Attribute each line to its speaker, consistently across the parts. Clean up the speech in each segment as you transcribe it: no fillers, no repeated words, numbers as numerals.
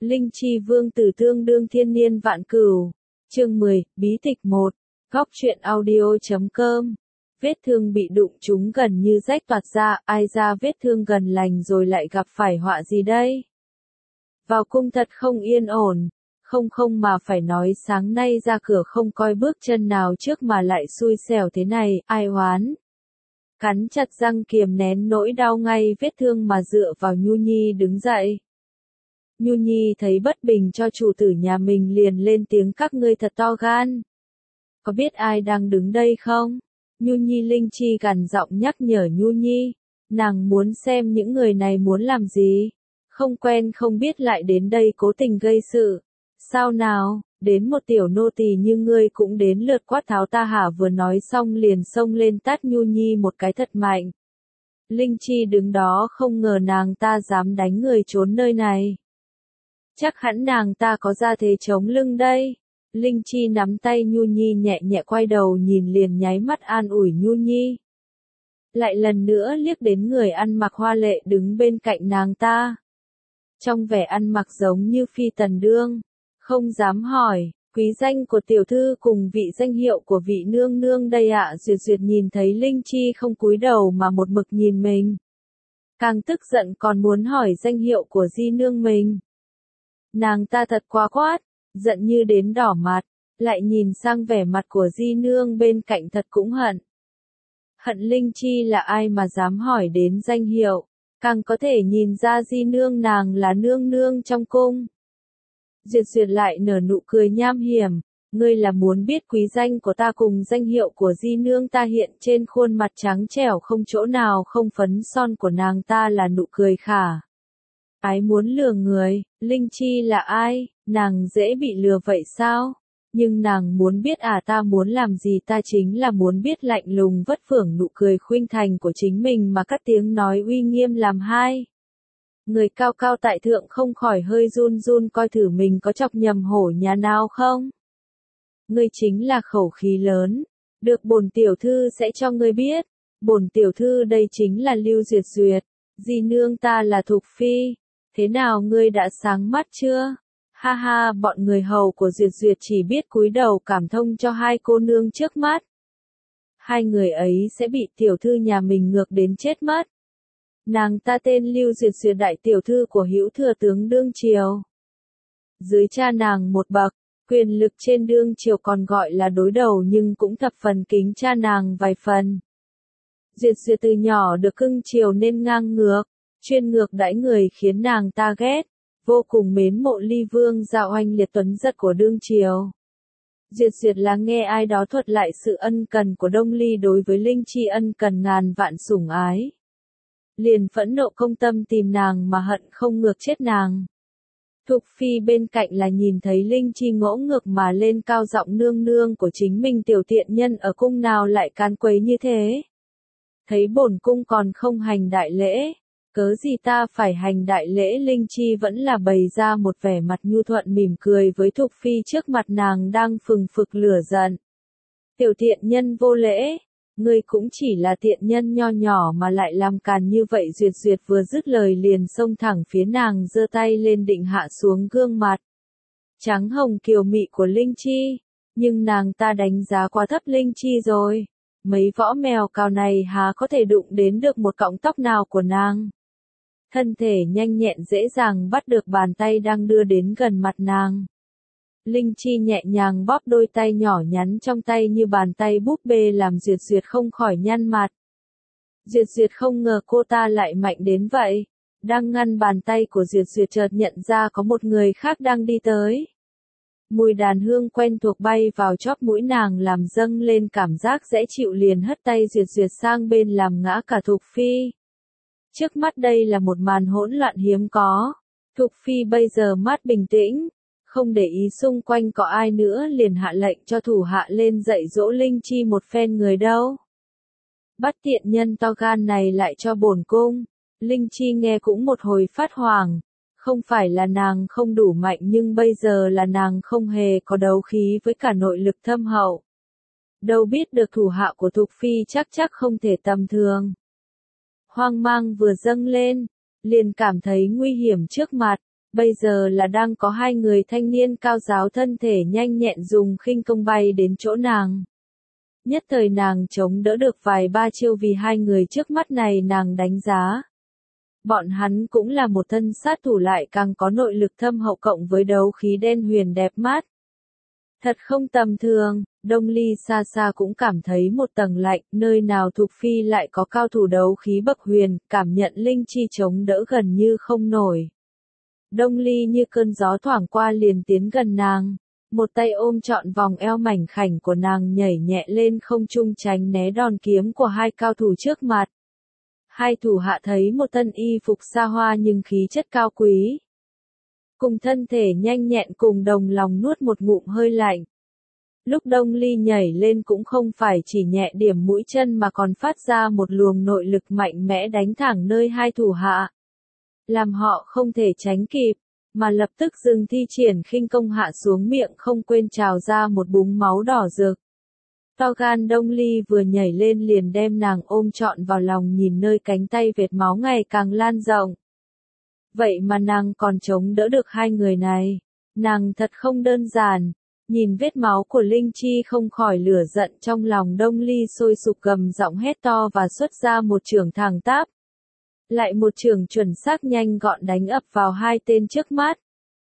Speaker 1: Linh chi vương tử tương đương thiên niên vạn cửu. Chương 10, bí tịch 1. Góc truyện audio.com. Vết thương bị đụng trúng gần như rách toạc ra, ai ra vết thương gần lành rồi lại gặp phải họa gì đây? Vào cung thật không yên ổn, không mà phải nói sáng nay ra cửa không coi bước chân nào trước mà lại xui xẻo thế này, ai oán. Cắn chặt răng kiềm nén nỗi đau ngay vết thương mà dựa vào Nhu Nhi đứng dậy. Nhu Nhi thấy bất bình cho chủ tử nhà mình liền lên tiếng các ngươi thật to gan. Có biết ai đang đứng đây không? Nhu Nhi Linh Chi gằn giọng nhắc nhở Nhu Nhi. Nàng muốn xem những người này muốn làm gì. Không quen không biết lại đến đây cố tình gây sự. Sao nào, đến một tiểu nô tỳ như ngươi cũng đến lượt quát tháo ta hả? Vừa nói xong liền xông lên tát Nhu Nhi một cái thật mạnh. Linh Chi đứng đó không ngờ nàng ta dám đánh người trốn nơi này. Chắc hẳn nàng ta có ra thế chống lưng đây. Linh Chi nắm tay Nhu Nhi nhẹ nhẹ quay đầu nhìn liền nháy mắt an ủi Nhu Nhi. Lại lần nữa liếc đến người ăn mặc hoa lệ đứng bên cạnh nàng ta. Trong vẻ ăn mặc giống như phi tần đương. Không dám hỏi, quý danh của tiểu thư cùng vị danh hiệu của vị nương nương đây ạ. Duyệt Duyệt nhìn thấy Linh Chi không cúi đầu mà một mực nhìn mình. Càng tức giận còn muốn hỏi danh hiệu của di nương mình. Nàng ta thật quá quát, giận như đến đỏ mặt, lại nhìn sang vẻ mặt của di nương bên cạnh thật cũng hận. Hận Linh Chi là ai mà dám hỏi đến danh hiệu, càng có thể nhìn ra di nương nàng là nương nương trong cung. Duyệt Duyệt lại nở nụ cười nham hiểm, ngươi là muốn biết quý danh của ta cùng danh hiệu của di nương ta. Hiện trên khuôn mặt trắng trẻo không chỗ nào không phấn son của nàng ta là nụ cười khả. Ái muốn lừa người, Linh Chi là ai, nàng dễ bị lừa vậy sao? Nhưng nàng muốn biết ta muốn làm gì? Ta chính là muốn biết. Lạnh lùng vất phưởng nụ cười khuynh thành của chính mình mà cắt tiếng nói uy nghiêm làm hai. Người cao cao tại thượng không khỏi hơi run run coi thử mình có chọc nhầm hổ nhà nào không? Ngươi chính là khẩu khí lớn, được bổn tiểu thư sẽ cho ngươi biết. Bổn tiểu thư đây chính là Lưu Duyệt Duyệt, di nương ta là Thục Phi. Thế nào ngươi đã sáng mắt chưa? Ha ha, bọn người hầu của Duyệt Duyệt chỉ biết cúi đầu cảm thông cho hai cô nương trước mắt. Hai người ấy sẽ bị tiểu thư nhà mình ngược đến chết mất. Nàng ta tên Lưu Duyệt Duyệt, đại tiểu thư của Hữu Thừa tướng đương triều. Dưới cha nàng một bậc, quyền lực trên đương triều còn gọi là đối đầu nhưng cũng thập phần kính cha nàng vài phần. Duyệt Duyệt từ nhỏ được cưng chiều nên ngang ngược, chuyên ngược đãi người khiến nàng ta ghét, vô cùng mến mộ Ly Vương gia oanh liệt tuấn giật của đương triều. Duyệt Duyệt lắng nghe ai đó thuật lại sự ân cần của Đông Ly đối với Linh Chi, ân cần ngàn vạn sủng ái. Liền phẫn nộ công tâm tìm nàng mà hận không ngược chết nàng. Thục Phi bên cạnh là nhìn thấy Linh Chi ngỗ ngược mà lên cao giọng nương nương của chính mình tiểu tiện nhân ở cung nào lại can quấy như thế. Thấy bổn cung còn không hành đại lễ, cớ gì ta phải hành đại lễ? Linh Chi vẫn là bày ra một vẻ mặt nhu thuận mỉm cười với Thục Phi trước mặt nàng đang phừng phực lửa giận. Tiểu tiện nhân vô lễ, ngươi cũng chỉ là tiện nhân nho nhỏ mà lại làm càn như vậy. Duyệt Duyệt vừa dứt lời liền xông thẳng phía nàng, giơ tay lên định hạ xuống gương mặt trắng hồng kiều mị của Linh Chi, nhưng nàng ta đánh giá quá thấp Linh Chi rồi. Mấy võ mèo cào này há có thể đụng đến được một cọng tóc nào của nàng. Thân thể nhanh nhẹn dễ dàng bắt được bàn tay đang đưa đến gần mặt nàng. Linh Chi nhẹ nhàng bóp đôi tay nhỏ nhắn trong tay như bàn tay búp bê làm Duyệt Duyệt không khỏi nhăn mặt. Duyệt Duyệt không ngờ cô ta lại mạnh đến vậy. Đang ngăn bàn tay của Duyệt Duyệt chợt nhận ra có một người khác đang đi tới. Mùi đàn hương quen thuộc bay vào chóp mũi nàng làm dâng lên cảm giác dễ chịu, liền hất tay Duyệt Duyệt sang bên làm ngã cả Thục Phi. Trước mắt đây là một màn hỗn loạn hiếm có. Thục Phi bây giờ mắt bình tĩnh, không để ý xung quanh có ai nữa liền hạ lệnh cho thủ hạ lên dạy dỗ Linh Chi một phen. Người đâu? Bắt tiện nhân to gan này lại cho bổn cung. Linh Chi nghe cũng một hồi phát hoảng. Không phải là nàng không đủ mạnh nhưng bây giờ là nàng không hề có đấu khí với cả nội lực thâm hậu. Đâu biết được thủ hạ của Thục Phi chắc không thể tầm thường. Hoang mang vừa dâng lên, liền cảm thấy nguy hiểm trước mặt. Bây giờ là đang có hai người thanh niên cao giáo thân thể nhanh nhẹn dùng khinh công bay đến chỗ nàng. Nhất thời nàng chống đỡ được vài ba chiêu vì hai người trước mắt này nàng đánh giá. Bọn hắn cũng là một thân sát thủ lại càng có nội lực thâm hậu cộng với đấu khí đen huyền đẹp mắt. Thật không tầm thường, Đông Ly xa xa cũng cảm thấy một tầng lạnh, nơi nào Thục Phi lại có cao thủ đấu khí bậc huyền, cảm nhận linh chi chống đỡ gần như không nổi. Đông Ly như cơn gió thoảng qua liền tiến gần nàng, một tay ôm trọn vòng eo mảnh khảnh của nàng nhảy nhẹ lên không trung tránh né đòn kiếm của hai cao thủ trước mặt. Hai thủ hạ thấy một thân y phục xa hoa nhưng khí chất cao quý. Cùng thân thể nhanh nhẹn cùng đồng lòng nuốt một ngụm hơi lạnh. Lúc Đông Ly nhảy lên cũng không phải chỉ nhẹ điểm mũi chân mà còn phát ra một luồng nội lực mạnh mẽ đánh thẳng nơi hai thủ hạ. Làm họ không thể tránh kịp, mà lập tức dừng thi triển khinh công hạ xuống miệng không quên trào ra một búng máu đỏ rực. To gan Đông Ly vừa nhảy lên liền đem nàng ôm trọn vào lòng nhìn nơi cánh tay vệt máu ngày càng lan rộng. Vậy mà nàng còn chống đỡ được hai người này. Nàng thật không đơn giản. Nhìn vết máu của Linh Chi không khỏi lửa giận trong lòng Đông Ly sôi sục gầm giọng hét to và xuất ra một chưởng thẳng tắp. Lại một chưởng chuẩn xác nhanh gọn đánh ập vào hai tên trước mắt.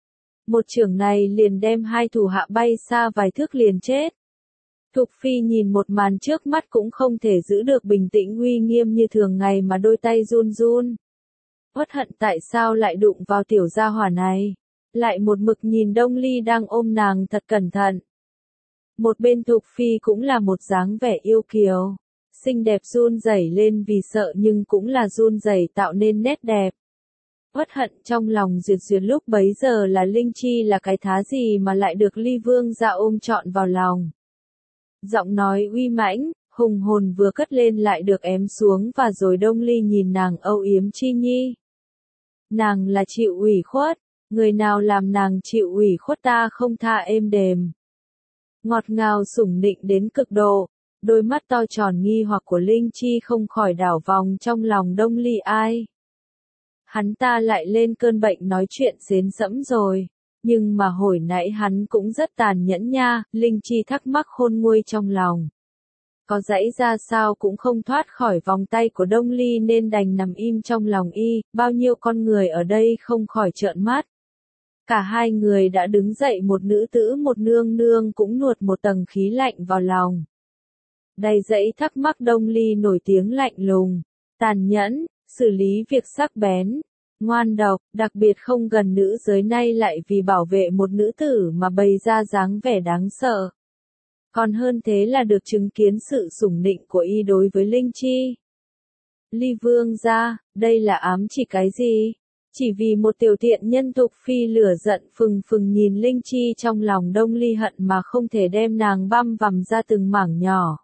Speaker 1: Một chưởng này liền đem hai thủ hạ bay xa vài thước liền chết. Thục Phi nhìn một màn trước mắt cũng không thể giữ được bình tĩnh uy nghiêm như thường ngày mà đôi tay run run. Uất hận tại sao lại đụng vào tiểu gia hỏa này. Lại một mực nhìn Đông Ly đang ôm nàng thật cẩn thận. Một bên Thục Phi cũng là một dáng vẻ yêu kiều. Xinh đẹp run rẩy lên vì sợ nhưng cũng là run rẩy tạo nên nét đẹp. Uất hận trong lòng duyệt duyệt lúc bấy giờ là Linh Chi là cái thá gì mà lại được Ly Vương ra ôm trọn vào lòng. Giọng nói uy mãnh, hùng hồn vừa cất lên lại được ém xuống và rồi Đông Ly nhìn nàng âu yếm chi nhi. Nàng là chịu ủy khuất, người nào làm nàng chịu ủy khuất ta không tha êm đềm. Ngọt ngào sủng nịnh đến cực độ, đôi mắt to tròn nghi hoặc của Linh Chi không khỏi đảo vòng trong lòng Đông Ly ai. Hắn ta lại lên cơn bệnh nói chuyện xến sẫm rồi. Nhưng mà hồi nãy hắn cũng rất tàn nhẫn nha, Linh Chi thắc mắc khôn nguôi trong lòng. Có dãy ra sao cũng không thoát khỏi vòng tay của Đông Ly nên đành nằm im trong lòng y, bao nhiêu con người ở đây không khỏi trợn mắt. Cả hai người đã đứng dậy một nữ tử một nương nương cũng nuốt một tầng khí lạnh vào lòng. Đầy dãy thắc mắc Đông Ly nổi tiếng lạnh lùng, tàn nhẫn, xử lý việc sắc bén. Ngoan độc, đặc biệt không gần nữ giới nay lại vì bảo vệ một nữ tử mà bày ra dáng vẻ đáng sợ. Còn hơn thế là được chứng kiến sự sủng nịnh của y đối với Linh Chi. Ly Vương gia, đây là ám chỉ cái gì? Chỉ vì một tiểu thiện nhân Thục Phi lửa giận phừng phừng nhìn Linh Chi trong lòng Đông Ly hận mà không thể đem nàng băm vằm ra từng mảng nhỏ.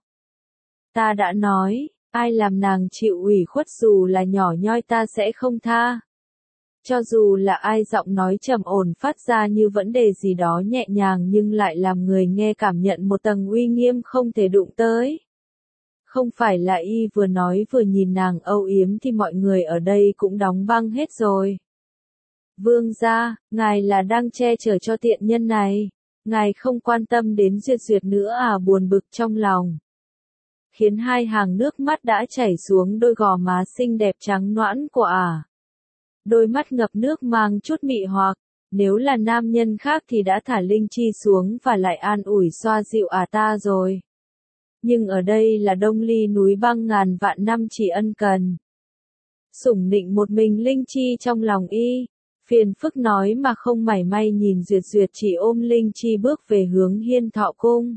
Speaker 1: Ta đã nói, ai làm nàng chịu ủy khuất dù là nhỏ nhoi ta sẽ không tha. Cho dù là ai giọng nói trầm ổn phát ra như vấn đề gì đó nhẹ nhàng nhưng lại làm người nghe cảm nhận một tầng uy nghiêm không thể đụng tới. Không phải là y vừa nói vừa nhìn nàng âu yếm thì mọi người ở đây cũng đóng băng hết rồi. Vương gia, ngài là đang che chở cho tiện nhân này. Ngài không quan tâm đến duyệt duyệt nữa à, buồn bực trong lòng. Khiến hai hàng nước mắt đã chảy xuống đôi gò má xinh đẹp trắng nõn của ả. Đôi mắt ngập nước mang chút mị hoặc, nếu là nam nhân khác thì đã thả Linh Chi xuống và lại an ủi xoa dịu ta rồi. Nhưng ở đây là Đông Ly núi băng ngàn vạn năm chỉ ân cần. Sủng nịnh một mình Linh Chi trong lòng y, phiền phức nói mà không mảy may nhìn duyệt duyệt chỉ ôm Linh Chi bước về hướng Hiên Thọ Cung.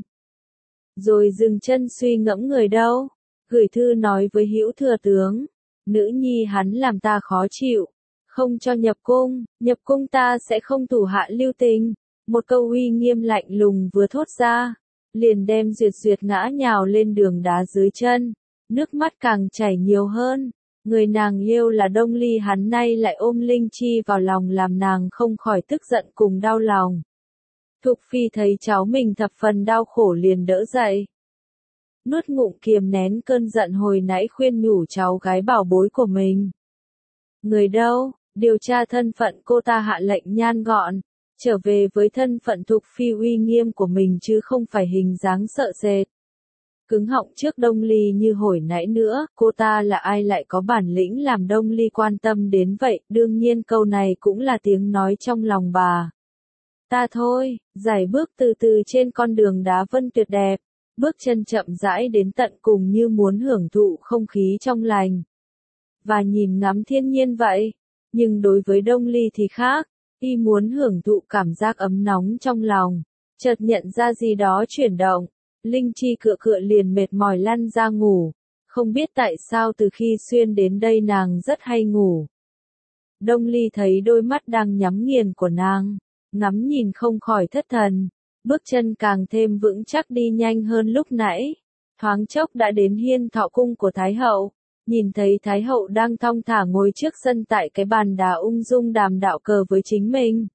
Speaker 1: Rồi dừng chân suy ngẫm người đâu, gửi thư nói với Hữu Thừa Tướng, nữ nhi hắn làm ta khó chịu. Không cho nhập cung ta sẽ không thủ hạ lưu tình. Một câu uy nghiêm lạnh lùng vừa thốt ra, liền đem duyệt duyệt ngã nhào lên đường đá dưới chân, nước mắt càng chảy nhiều hơn. Người nàng yêu là Đông Ly hắn nay lại ôm Linh Chi vào lòng làm nàng không khỏi tức giận cùng đau lòng. Thục Phi thấy cháu mình thập phần đau khổ liền đỡ dậy. Nuốt ngụm kiềm nén cơn giận hồi nãy khuyên nhủ cháu gái bảo bối của mình. Người đâu? Điều tra thân phận cô ta hạ lệnh nhan gọn, trở về với thân phận thuộc phi uy nghiêm của mình chứ không phải hình dáng sợ sệt. Cứng họng trước Đông Ly như hồi nãy nữa, cô ta là ai lại có bản lĩnh làm Đông Ly quan tâm đến vậy, đương nhiên câu này cũng là tiếng nói trong lòng bà. Ta thôi, giải bước từ từ trên con đường đá vân tuyệt đẹp, bước chân chậm rãi đến tận cùng như muốn hưởng thụ không khí trong lành. Và nhìn ngắm thiên nhiên vậy, nhưng đối với Đông Ly thì khác, y muốn hưởng thụ cảm giác ấm nóng trong lòng, chợt nhận ra gì đó chuyển động. Linh Chi cựa liền mệt mỏi lăn ra ngủ, không biết tại sao từ khi xuyên đến đây nàng rất hay ngủ. Đông Ly thấy đôi mắt đang nhắm nghiền của nàng, ngắm nhìn không khỏi thất thần, bước chân càng thêm vững chắc đi nhanh hơn lúc nãy. Thoáng chốc đã đến hiên thọ cung của Thái hậu, nhìn thấy Thái hậu đang thong thả ngồi trước sân tại cái bàn đá ung dung đàm đạo cờ với chính mình.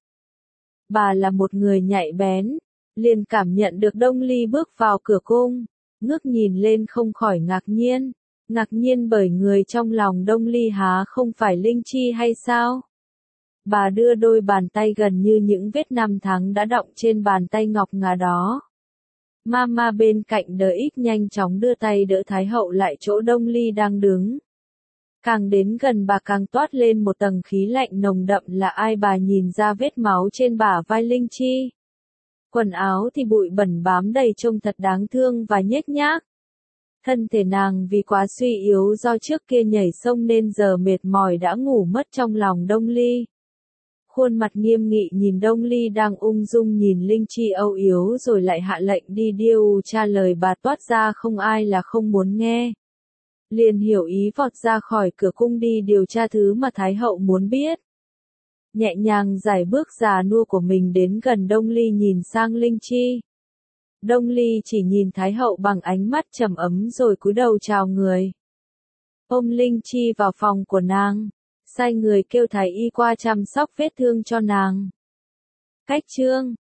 Speaker 1: Bà là một người nhạy bén, liền cảm nhận được Đông Ly bước vào cửa cung, ngước nhìn lên không khỏi ngạc nhiên bởi người trong lòng Đông Ly há không phải Linh Chi hay sao? Bà đưa đôi bàn tay gần như những vết năm tháng đã đọng trên bàn tay ngọc ngà đó. Mama bên cạnh đỡ ít nhanh chóng đưa tay đỡ Thái hậu lại chỗ Đông Ly đang đứng. Càng đến gần bà càng toát lên một tầng khí lạnh nồng đậm là ai bà nhìn ra vết máu trên bả vai Linh Chi. Quần áo thì bụi bẩn bám đầy trông thật đáng thương và nhếch nhác. Thân thể nàng vì quá suy yếu do trước kia nhảy sông nên giờ mệt mỏi đã ngủ mất trong lòng Đông Ly. Khuôn mặt nghiêm nghị nhìn Đông Ly đang ung dung nhìn Linh Chi âu yếu rồi lại hạ lệnh đi điều tra lời bà toát ra không ai là không muốn nghe. Liền hiểu ý vọt ra khỏi cửa cung đi điều tra thứ mà Thái hậu muốn biết. Nhẹ nhàng giải bước già nua của mình đến gần Đông Ly nhìn sang Linh Chi. Đông Ly chỉ nhìn Thái hậu bằng ánh mắt trầm ấm rồi cúi đầu chào người. Ôm Linh Chi vào phòng của nàng, sai người kêu thái y qua chăm sóc vết thương cho nàng. Cách chương